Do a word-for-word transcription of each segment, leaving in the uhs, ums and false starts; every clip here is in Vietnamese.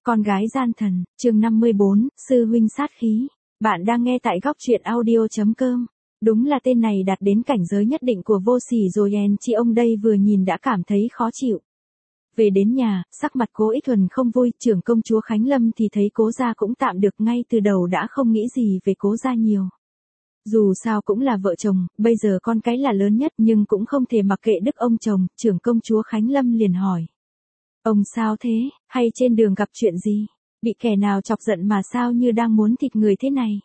Con gái gian thần, chương năm mươi bốn, sư huynh sát khí. Bạn đang nghe tại góc truyện audio chấm com. Đúng là tên này đạt đến cảnh giới nhất định của vô sỉ rồi en chi ông đây vừa nhìn đã cảm thấy khó chịu. Về đến nhà, sắc mặt Cố Ích Thuần không vui, trưởng công chúa Khánh Lâm thì thấy Cố gia cũng tạm được, ngay từ đầu đã không nghĩ gì về Cố gia nhiều. Dù sao cũng là vợ chồng, bây giờ con cái là lớn nhất nhưng cũng không thể mặc kệ đức ông chồng, trưởng công chúa Khánh Lâm liền hỏi. Ông sao thế, hay trên đường gặp chuyện gì? Bị kẻ nào chọc giận mà sao như đang muốn thịt người thế này?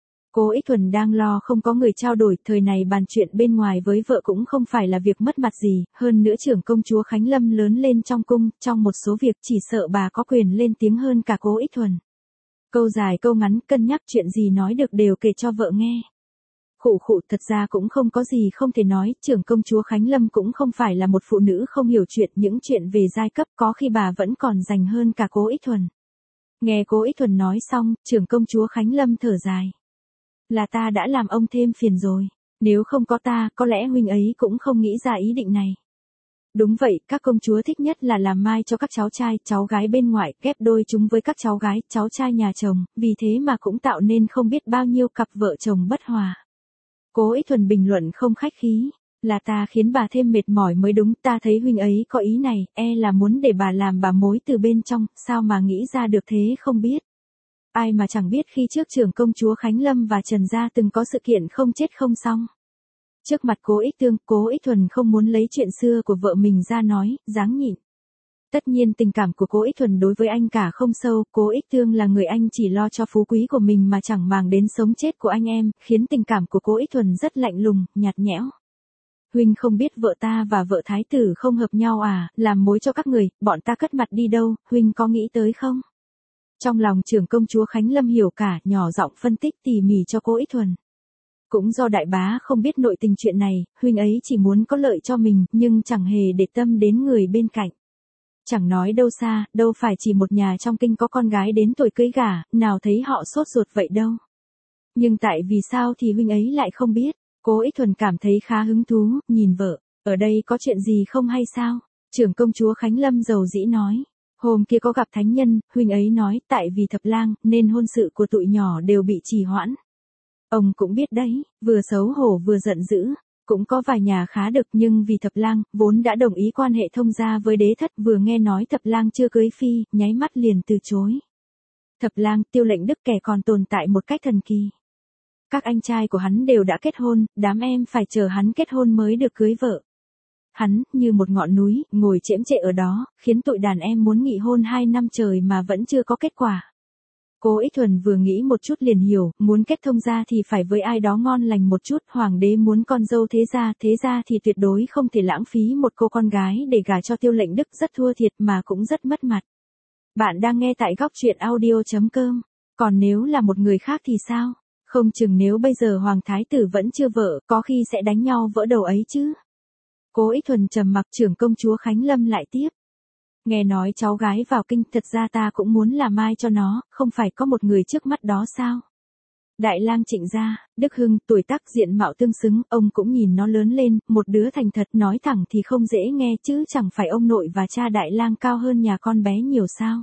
Cố Ích Thuần đang lo không có người trao đổi, thời này bàn chuyện bên ngoài với vợ cũng không phải là việc mất mặt gì, hơn nữa trưởng công chúa Khánh Lâm lớn lên trong cung, trong một số việc chỉ sợ bà có quyền lên tiếng hơn cả Cố Ích Thuần. Câu dài câu ngắn, cân nhắc chuyện gì nói được đều kể cho vợ nghe. Khụ khụ, thật ra cũng không có gì không thể nói, trưởng công chúa Khánh Lâm cũng không phải là một phụ nữ không hiểu chuyện, những chuyện về giai cấp có khi bà vẫn còn rành hơn cả Cố Ích Thuần. Nghe Cố Ích Thuần nói xong, trưởng công chúa Khánh Lâm thở dài. Là ta đã làm ông thêm phiền rồi, nếu không có ta, có lẽ huynh ấy cũng không nghĩ ra ý định này. Đúng vậy, các công chúa thích nhất là làm mai cho các cháu trai, cháu gái bên ngoại, ghép đôi chúng với các cháu gái, cháu trai nhà chồng, vì thế mà cũng tạo nên không biết bao nhiêu cặp vợ chồng bất hòa. Cố Ích Thuần bình luận không khách khí, là ta khiến bà thêm mệt mỏi mới đúng, ta thấy huynh ấy có ý này, e là muốn để bà làm bà mối từ bên trong, sao mà nghĩ ra được thế không biết. Ai mà chẳng biết khi trước trưởng công chúa Khánh Lâm và Trần Gia từng có sự kiện không chết không xong. Trước mặt Cố Ích Tương, Cố Ích Thuần không muốn lấy chuyện xưa của vợ mình ra nói, dáng nhịn. Tất nhiên tình cảm của Cố Ích Thuần đối với anh cả không sâu, Cố Ích Tương là người anh chỉ lo cho phú quý của mình mà chẳng màng đến sống chết của anh em, khiến tình cảm của Cố Ích Thuần rất lạnh lùng, nhạt nhẽo. Huynh không biết vợ ta và vợ thái tử không hợp nhau à, làm mối cho các người, bọn ta cất mặt đi đâu, huynh có nghĩ tới không? Trong lòng trưởng công chúa Khánh Lâm hiểu cả, nhỏ giọng phân tích tỉ mỉ cho Cố Ích Thuần. Cũng do đại bá không biết nội tình chuyện này, huynh ấy chỉ muốn có lợi cho mình, nhưng chẳng hề để tâm đến người bên cạnh. Chẳng nói đâu xa, đâu phải chỉ một nhà trong kinh có con gái đến tuổi cưới gả, nào thấy họ sốt ruột vậy đâu. Nhưng tại vì sao thì huynh ấy lại không biết, Cố Ích Thuần cảm thấy khá hứng thú, nhìn vợ, ở đây có chuyện gì không hay sao? Trưởng công chúa Khánh Lâm dầu dĩ nói, hôm kia có gặp thánh nhân, huynh ấy nói, tại vì thập lang, nên hôn sự của tụi nhỏ đều bị trì hoãn. Ông cũng biết đấy, vừa xấu hổ vừa giận dữ. Cũng có vài nhà khá được nhưng vì thập lang, vốn đã đồng ý quan hệ thông gia với đế thất, vừa nghe nói thập lang chưa cưới phi, nháy mắt liền từ chối. Thập lang, Tiêu Lệnh Đức kẻ còn tồn tại một cách thần kỳ. Các anh trai của hắn đều đã kết hôn, đám em phải chờ hắn kết hôn mới được cưới vợ. Hắn, như một ngọn núi, ngồi chễm chệ ở đó, khiến tụi đàn em muốn nghị hôn hai năm trời mà vẫn chưa có kết quả. Cố Ích Thuần vừa nghĩ một chút liền hiểu, muốn kết thông gia thì phải với ai đó ngon lành một chút, hoàng đế muốn con dâu thế gia, thế gia thì tuyệt đối không thể lãng phí một cô con gái để gả cho Tiêu Lệnh Đức, rất thua thiệt mà cũng rất mất mặt. Bạn đang nghe tại góc truyện audio chấm com, còn nếu là một người khác thì sao? Không chừng nếu bây giờ hoàng thái tử vẫn chưa vợ, có khi sẽ đánh nhau vỡ đầu ấy chứ. Cố Ích Thuần trầm mặc, trưởng công chúa Khánh Lâm lại tiếp. Nghe nói cháu gái vào kinh, thật ra ta cũng muốn làm mai cho nó, không phải có một người trước mắt đó sao? Đại lang Trịnh gia, Đức Hưng, tuổi tác diện mạo tương xứng, ông cũng nhìn nó lớn lên, một đứa thành thật, nói thẳng thì không dễ nghe chứ, chẳng phải ông nội và cha đại lang cao hơn nhà con bé nhiều sao?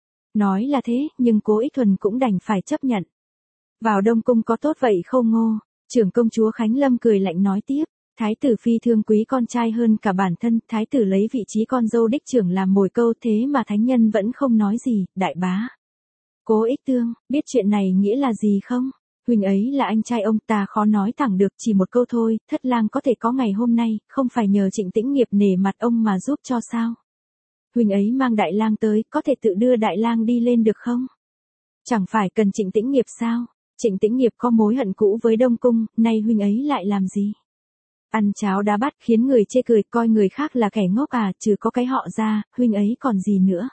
Nói là thế, nhưng Cố Ích Thuần cũng đành phải chấp nhận. Vào Đông Cung có tốt vậy không Ngô? Trưởng công chúa Khánh Lâm cười lạnh nói tiếp. Thái tử phi thương quý con trai hơn cả bản thân, thái tử lấy vị trí con dâu đích trưởng làm mồi câu, thế mà thánh nhân vẫn không nói gì, đại bá. Cố Ích Tương, biết chuyện này nghĩa là gì không? Huynh ấy là anh trai ông, ta khó nói thẳng được, chỉ một câu thôi, thất lang có thể có ngày hôm nay, không phải nhờ Trịnh Tĩnh Nghiệp nể mặt ông mà giúp cho sao? Huynh ấy mang đại lang tới, có thể tự đưa đại lang đi lên được không? Chẳng phải cần Trịnh Tĩnh Nghiệp sao? Trịnh Tĩnh Nghiệp có mối hận cũ với Đông Cung, nay huynh ấy lại làm gì? Ăn cháo đá bát khiến người chê cười, coi người khác là kẻ ngốc à, trừ có cái họ ra, huynh ấy còn gì nữa.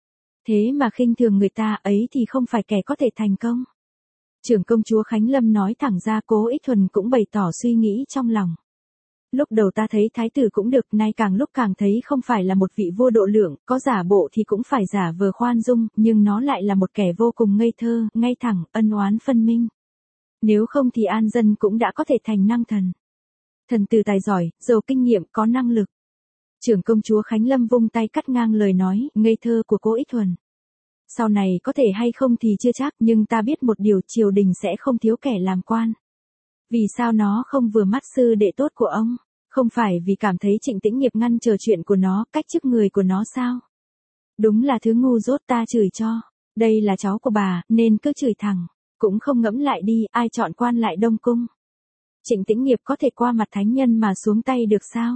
Thế mà khinh thường người ta ấy thì không phải kẻ có thể thành công. Trưởng công chúa Khánh Lâm nói thẳng ra, Cố Ích Thuần cũng bày tỏ suy nghĩ trong lòng. Lúc đầu ta thấy thái tử cũng được, nay càng lúc càng thấy không phải là một vị vua độ lượng, có giả bộ thì cũng phải giả vờ khoan dung, nhưng nó lại là một kẻ vô cùng ngây thơ, ngay thẳng, ân oán phân minh. Nếu không thì an dân cũng đã có thể thành năng thần. Thần từ tài giỏi, giàu kinh nghiệm, có năng lực. Trưởng công chúa Khánh Lâm vung tay cắt ngang lời nói, ngây thơ của Cố Ích Thuần. Sau này có thể hay không thì chưa chắc, nhưng ta biết một điều, triều đình sẽ không thiếu kẻ làm quan. Vì sao nó không vừa mắt sư đệ tốt của ông? Không phải vì cảm thấy Trịnh Tĩnh Nghiệp ngăn trở chuyện của nó, cách chức người của nó sao? Đúng là thứ ngu dốt, ta chửi cho. Đây là cháu của bà, nên cứ chửi thẳng. Cũng không ngẫm lại đi, ai chọn quan lại Đông Cung. Trịnh Tĩnh Nghiệp có thể qua mặt thánh nhân mà xuống tay được sao?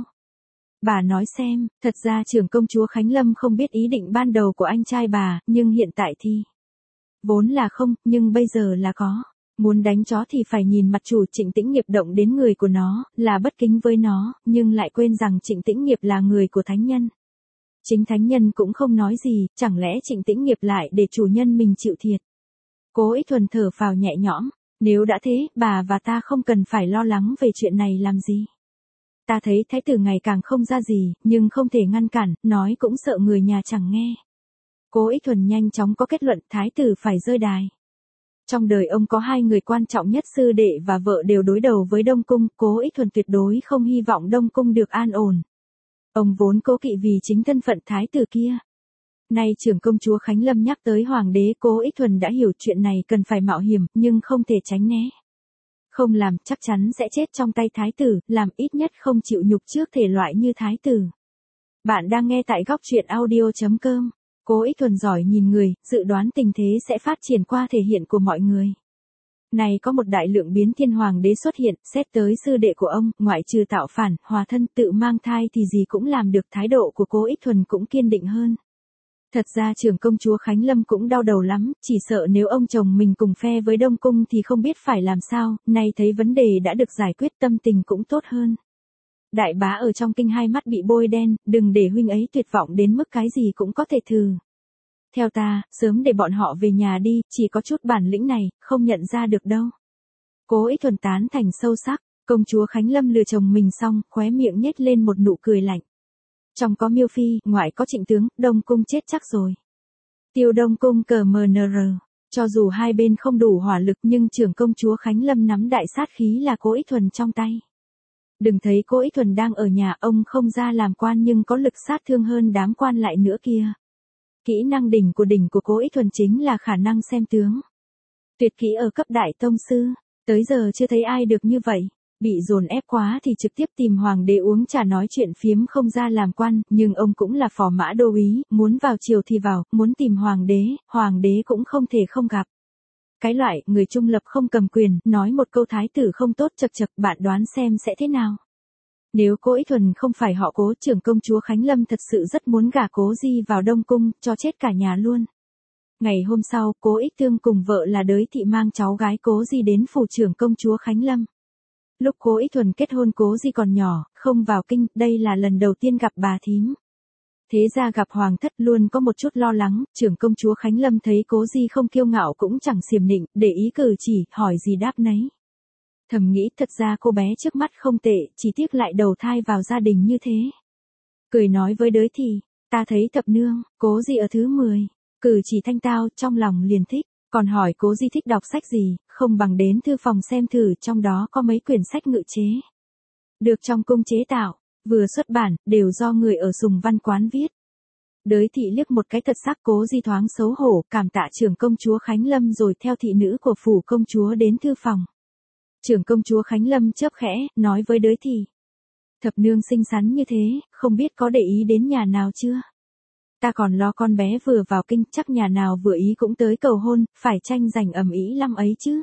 Bà nói xem, thật ra trưởng công chúa Khánh Lâm không biết ý định ban đầu của anh trai bà, nhưng hiện tại thì vốn là không, nhưng bây giờ là có. Muốn đánh chó thì phải nhìn mặt chủ. Trịnh Tĩnh Nghiệp động đến người của nó, là bất kính với nó, nhưng lại quên rằng Trịnh Tĩnh Nghiệp là người của thánh nhân. Chính thánh nhân cũng không nói gì, chẳng lẽ Trịnh Tĩnh Nghiệp lại để chủ nhân mình chịu thiệt? Cố Ích Thuần thở phào nhẹ nhõm, nếu đã thế, bà và ta không cần phải lo lắng về chuyện này làm gì. Ta thấy thái tử ngày càng không ra gì, nhưng không thể ngăn cản, nói cũng sợ người nhà chẳng nghe. Cố Ích Thuần nhanh chóng có kết luận, thái tử phải rơi đài. Trong đời ông có hai người quan trọng nhất, sư đệ và vợ đều đối đầu với Đông Cung, Cố Ích Thuần tuyệt đối không hy vọng Đông Cung được an ổn. Ông vốn cố kỵ vì chính thân phận thái tử kia. Nay trưởng công chúa Khánh Lâm nhắc tới hoàng đế, Cố Ích Thuần đã hiểu chuyện này cần phải mạo hiểm, nhưng không thể tránh né. Không làm, chắc chắn sẽ chết trong tay thái tử, làm ít nhất không chịu nhục trước thể loại như thái tử. Bạn đang nghe tại góc truyện audio chấm com. Cố Ích Thuần giỏi nhìn người, dự đoán tình thế sẽ phát triển qua thể hiện của mọi người. Này có một đại lượng biến thiên hoàng đế xuất hiện, xét tới sư đệ của ông, ngoại trừ tạo phản, hòa thân, tự mang thai thì gì cũng làm được, thái độ của Cố Ích Thuần cũng kiên định hơn. Thật ra trưởng công chúa Khánh Lâm cũng đau đầu lắm, chỉ sợ nếu ông chồng mình cùng phe với Đông Cung thì không biết phải làm sao, nay thấy vấn đề đã được giải quyết tâm tình cũng tốt hơn. Đại bá ở trong kinh hai mắt bị bôi đen, đừng để huynh ấy tuyệt vọng đến mức cái gì cũng có thể thử. Theo ta, sớm để bọn họ về nhà đi, chỉ có chút bản lĩnh này, không nhận ra được đâu. Cố Ích Thuần tán thành sâu sắc, công chúa Khánh Lâm lừa chồng mình xong, khóe miệng nhếch lên một nụ cười lạnh. Trong có Miêu Phi, ngoại có Trịnh tướng, Đông Cung chết chắc rồi. Tiêu Đông Cung cờ mờ nờ rờ, cho dù hai bên không đủ hỏa lực nhưng trưởng công chúa Khánh Lâm nắm đại sát khí là Cố Ích Thuần trong tay. Đừng thấy Cố Ích Thuần đang ở nhà, ông không ra làm quan nhưng có lực sát thương hơn đám quan lại nữa kia. Kỹ năng đỉnh của đỉnh của Cố Ích Thuần chính là khả năng xem tướng. Tuyệt kỹ ở cấp đại tông sư, tới giờ chưa thấy ai được như vậy. Bị dồn ép quá thì trực tiếp tìm hoàng đế uống trà nói chuyện phiếm, không ra làm quan, nhưng ông cũng là phò mã đô úy, muốn vào triều thì vào, muốn tìm hoàng đế, hoàng đế cũng không thể không gặp. Cái loại người trung lập không cầm quyền, nói một câu thái tử không tốt, chật chật, bạn đoán xem sẽ thế nào. Nếu Cố Ích Thuần không phải họ Cố, trưởng công chúa Khánh Lâm thật sự rất muốn gả Cố Di vào Đông Cung, cho chết cả nhà luôn. Ngày hôm sau, Cố Ích Thương cùng vợ là Đới Thị mang cháu gái Cố Di đến phủ trưởng công chúa Khánh Lâm. Lúc Cố Ích Thuần kết hôn Cố Di còn nhỏ, không vào kinh, đây là lần đầu tiên gặp bà thím. Thế ra gặp hoàng thất luôn có một chút lo lắng, trưởng công chúa Khánh Lâm thấy Cố Di không kiêu ngạo cũng chẳng xiềm nịnh, để ý cử chỉ, hỏi gì đáp nấy. Thầm nghĩ thật ra cô bé trước mắt không tệ, chỉ tiếc lại đầu thai vào gia đình như thế. Cười nói với Đới Thị, ta thấy thập nương, Cố Di ở thứ mười, cử chỉ thanh tao, trong lòng liền thích. Còn hỏi Cố Di thích đọc sách gì, không bằng đến thư phòng xem thử, trong đó có mấy quyển sách ngự chế. Được trong cung chế tạo, vừa xuất bản, đều do người ở Sùng Văn Quán viết. Đới Thị liếc một cái thật sắc, Cố Di thoáng xấu hổ, cảm tạ trưởng công chúa Khánh Lâm rồi theo thị nữ của phủ công chúa đến thư phòng. Trưởng công chúa Khánh Lâm chớp khẽ, nói với Đới Thị. Thập nương xinh xắn như thế, không biết có để ý đến nhà nào chưa? Ta còn lo con bé vừa vào kinh, chắc nhà nào vừa ý cũng tới cầu hôn, phải tranh giành ầm ĩ lắm ấy chứ.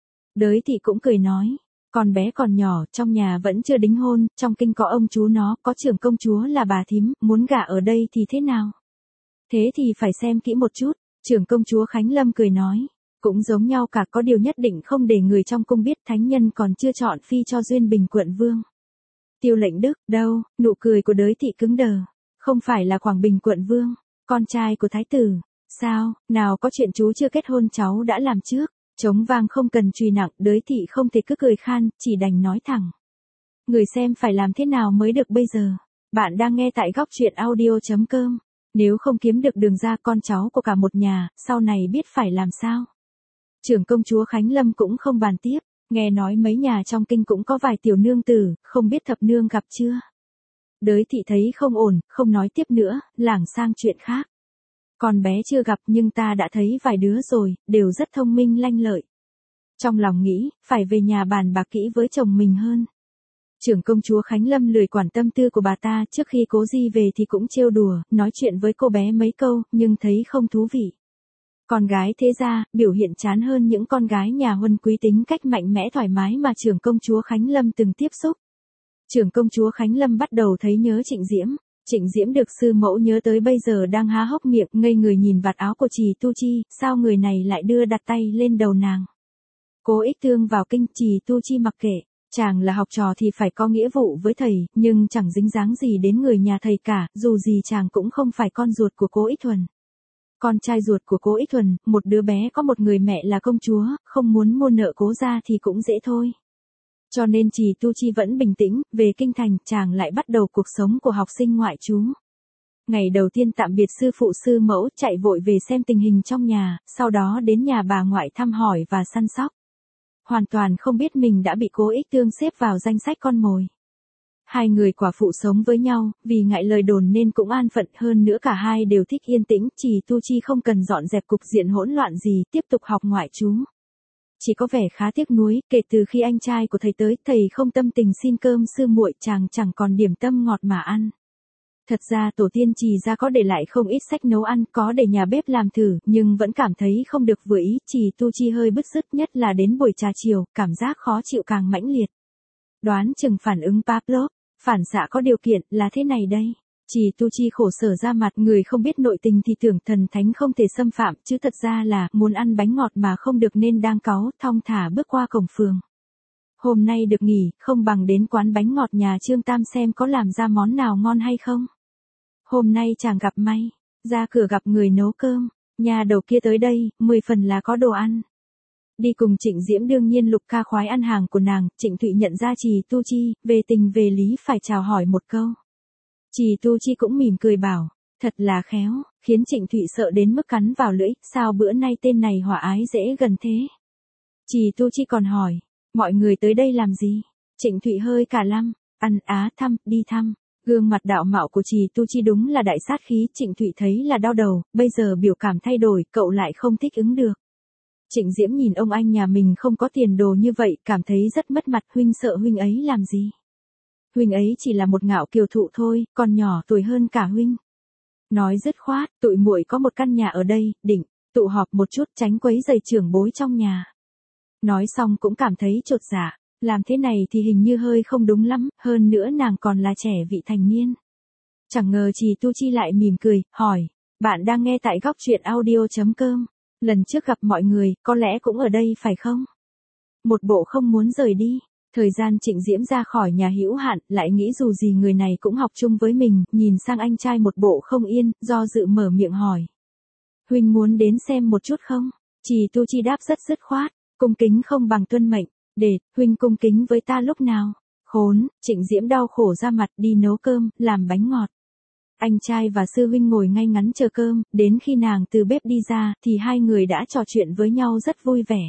Đới Thị cũng cười nói, con bé còn nhỏ, trong nhà vẫn chưa đính hôn, trong kinh có ông chú nó, có trưởng công chúa là bà thím, muốn gả ở đây thì thế nào? Thế thì phải xem kỹ một chút, trưởng công chúa Khánh Lâm cười nói, cũng giống nhau cả, có điều nhất định không để người trong cung biết, thánh nhân còn chưa chọn phi cho Duyên Bình quận vương. Tiêu Lệnh Đức, đâu, nụ cười của Đới Thị cứng đờ. Không phải là Quảng Bình quận vương, con trai của thái tử, sao, nào có chuyện chú chưa kết hôn cháu đã làm trước, trống vang không cần truy nặng, Đới Thị không thể cứ cười khan, chỉ đành nói thẳng. Người xem phải làm thế nào mới được bây giờ, bạn đang nghe tại góc truyện audio chấm com, nếu không kiếm được đường ra con cháu của cả một nhà, sau này biết phải làm sao. Trưởng công chúa Khánh Lâm cũng không bàn tiếp, nghe nói mấy nhà trong kinh cũng có vài tiểu nương tử, không biết thập nương gặp chưa. Đới Thị thấy không ổn, không nói tiếp nữa, lảng sang chuyện khác. Con bé chưa gặp nhưng ta đã thấy vài đứa rồi, đều rất thông minh lanh lợi. Trong lòng nghĩ, phải về nhà bàn bạc kỹ với chồng mình hơn. Trưởng công chúa Khánh Lâm lười quản tâm tư của bà ta, trước khi Cố Di về thì cũng trêu đùa, nói chuyện với cô bé mấy câu, nhưng thấy không thú vị. Con gái thế gia, biểu hiện chán hơn những con gái nhà huân quý tính cách mạnh mẽ thoải mái mà trưởng công chúa Khánh Lâm từng tiếp xúc. Trưởng công chúa Khánh Lâm bắt đầu thấy nhớ Trịnh Diễm. Trịnh Diễm được sư mẫu nhớ tới bây giờ đang há hốc miệng ngây người nhìn vạt áo của Trì Tu Chi, sao người này lại đưa đặt tay lên đầu nàng. Cố Ích Thương vào kinh, Trì Tu Chi mặc kệ, chàng là học trò thì phải có nghĩa vụ với thầy, nhưng chẳng dính dáng gì đến người nhà thầy cả, dù gì chàng cũng không phải con ruột của Cố Ích Thuần. Con trai ruột của Cố Ích Thuần, một đứa bé có một người mẹ là công chúa, không muốn mua nợ Cố gia thì cũng dễ thôi. Cho nên Trì Tu Chi vẫn bình tĩnh, về kinh thành, chàng lại bắt đầu cuộc sống của học sinh ngoại trú. Ngày đầu tiên tạm biệt sư phụ sư mẫu, chạy vội về xem tình hình trong nhà, sau đó đến nhà bà ngoại thăm hỏi và săn sóc. Hoàn toàn không biết mình đã bị Cố Ích Thương xếp vào danh sách con mồi. Hai người quả phụ sống với nhau, vì ngại lời đồn nên cũng an phận, hơn nữa cả hai đều thích yên tĩnh, Trì Tu Chi không cần dọn dẹp cục diện hỗn loạn gì, tiếp tục học ngoại trú. Chỉ có vẻ khá tiếc nuối, kể từ khi anh trai của thầy tới, thầy không tâm tình xin cơm sư muội, chàng chẳng còn điểm tâm ngọt mà ăn. Thật ra tổ tiên Trì gia có để lại không ít sách nấu ăn, có để nhà bếp làm thử, nhưng vẫn cảm thấy không được vừa ý, Trì Tu Chi hơi bứt rứt, nhất là đến buổi trà chiều, cảm giác khó chịu càng mãnh liệt. Đoán chừng phản ứng Pavlov, phản xạ có điều kiện, là thế này đây. Trì Tu Chi khổ sở ra mặt, người không biết nội tình thì tưởng thần thánh không thể xâm phạm, chứ thật ra là, muốn ăn bánh ngọt mà không được nên đang cáu, thong thả bước qua cổng phường. Hôm nay được nghỉ, không bằng đến quán bánh ngọt nhà Trương Tam xem có làm ra món nào ngon hay không. Hôm nay chàng gặp may, ra cửa gặp người nấu cơm, nhà đầu kia tới đây, mười phần là có đồ ăn. Đi cùng Trịnh Diễm đương nhiên Lục Ca khoái ăn hàng của nàng, Trịnh Thụy nhận ra Trì Tu Chi, về tình về lý phải chào hỏi một câu. Trì Tu Chi cũng mỉm cười bảo, thật là khéo, khiến Trịnh Thụy sợ đến mức cắn vào lưỡi, sao bữa nay tên này hòa ái dễ gần thế. Trì Tu Chi còn hỏi, mọi người tới đây làm gì? Trịnh Thụy hơi cả lăm, ăn á thăm, đi thăm. Gương mặt đạo mạo của Trì Tu Chi đúng là đại sát khí, Trịnh Thụy thấy là đau đầu, bây giờ biểu cảm thay đổi, cậu lại không thích ứng được. Trịnh Diễm nhìn ông anh nhà mình không có tiền đồ như vậy, cảm thấy rất mất mặt, huynh sợ huynh ấy làm gì? Huynh ấy chỉ là một ngạo kiều thụ thôi, còn nhỏ tuổi hơn cả huynh. Nói dứt khoát, tụi muội có một căn nhà ở đây, định tụ họp một chút, tránh quấy rầy trưởng bối trong nhà. Nói xong cũng cảm thấy chột dạ, làm thế này thì hình như hơi không đúng lắm, hơn nữa nàng còn là trẻ vị thành niên. Chẳng ngờ Trì Tu Chi lại mỉm cười, hỏi, bạn đang nghe tại góc truyện audio chấm com. Lần trước gặp mọi người, có lẽ cũng ở đây phải không? Một bộ không muốn rời đi. Thời gian Trịnh Diễm ra khỏi nhà hữu hạn, lại nghĩ dù gì người này cũng học chung với mình, nhìn sang anh trai một bộ không yên, do dự mở miệng hỏi. Huynh muốn đến xem một chút không? Trì Tu Chi đáp rất dứt khoát, cung kính không bằng tuân mệnh, để, huynh cung kính với ta lúc nào? Khốn, Trịnh Diễm đau khổ ra mặt, đi nấu cơm, làm bánh ngọt. Anh trai và sư huynh ngồi ngay ngắn chờ cơm, đến khi nàng từ bếp đi ra, thì hai người đã trò chuyện với nhau rất vui vẻ.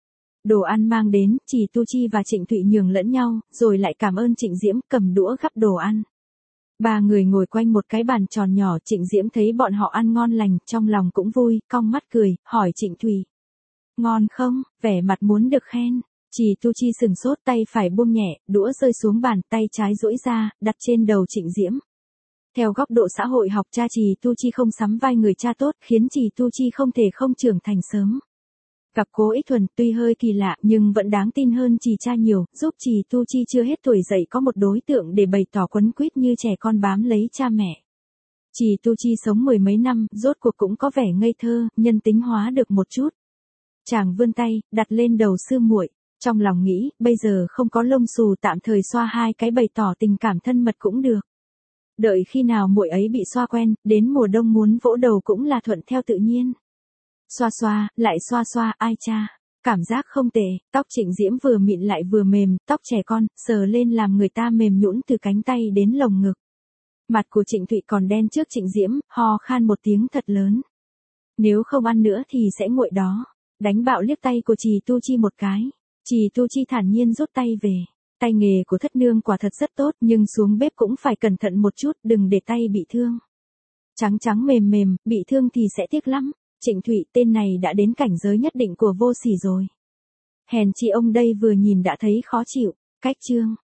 Đồ ăn mang đến, Trì Tu Chi và Trịnh Thụy nhường lẫn nhau, rồi lại cảm ơn Trịnh Diễm, cầm đũa gắp đồ ăn. Ba người ngồi quanh một cái bàn tròn nhỏ, Trịnh Diễm thấy bọn họ ăn ngon lành, trong lòng cũng vui, cong mắt cười, hỏi Trịnh Thụy. Ngon không? Vẻ mặt muốn được khen. Trì Tu Chi sừng sốt, tay phải buông nhẹ, đũa rơi xuống bàn, tay trái duỗi ra, đặt trên đầu Trịnh Diễm. Theo góc độ xã hội học, cha Trì Tu Chi không sắm vai người cha tốt, khiến Trì Tu Chi không thể không trưởng thành sớm. Gặp Cố Ích Thuần tuy hơi kỳ lạ nhưng vẫn đáng tin hơn Trì cha nhiều, giúp Trì Tu Chi chưa hết tuổi dậy có một đối tượng để bày tỏ quấn quýt như trẻ con bám lấy cha mẹ. Trì Tu Chi sống mười mấy năm, rốt cuộc cũng có vẻ ngây thơ, nhân tính hóa được một chút. Chàng vươn tay, đặt lên đầu sư muội, trong lòng nghĩ, bây giờ không có lông xù tạm thời xoa hai cái bày tỏ tình cảm thân mật cũng được. Đợi khi nào muội ấy bị xoa quen, đến mùa đông muốn vỗ đầu cũng là thuận theo tự nhiên. Xoa xoa, lại xoa xoa, ai cha. Cảm giác không tệ, tóc Trịnh Diễm vừa mịn lại vừa mềm, tóc trẻ con, sờ lên làm người ta mềm nhũn từ cánh tay đến lồng ngực. Mặt của Trịnh Thụy còn đen trước Trịnh Diễm, ho khan một tiếng thật lớn. Nếu không ăn nữa thì sẽ nguội đó. Đánh bạo liếc tay của Trì Tu Chi một cái. Trì Tu Chi thản nhiên rút tay về. Tay nghề của thất nương quả thật rất tốt, nhưng xuống bếp cũng phải cẩn thận một chút, đừng để tay bị thương. Trắng trắng mềm mềm, bị thương thì sẽ tiếc lắm. Trịnh Thụy, tên này đã đến cảnh giới nhất định của vô sỉ rồi. Hèn chi ông đây vừa nhìn đã thấy khó chịu. Cách chương.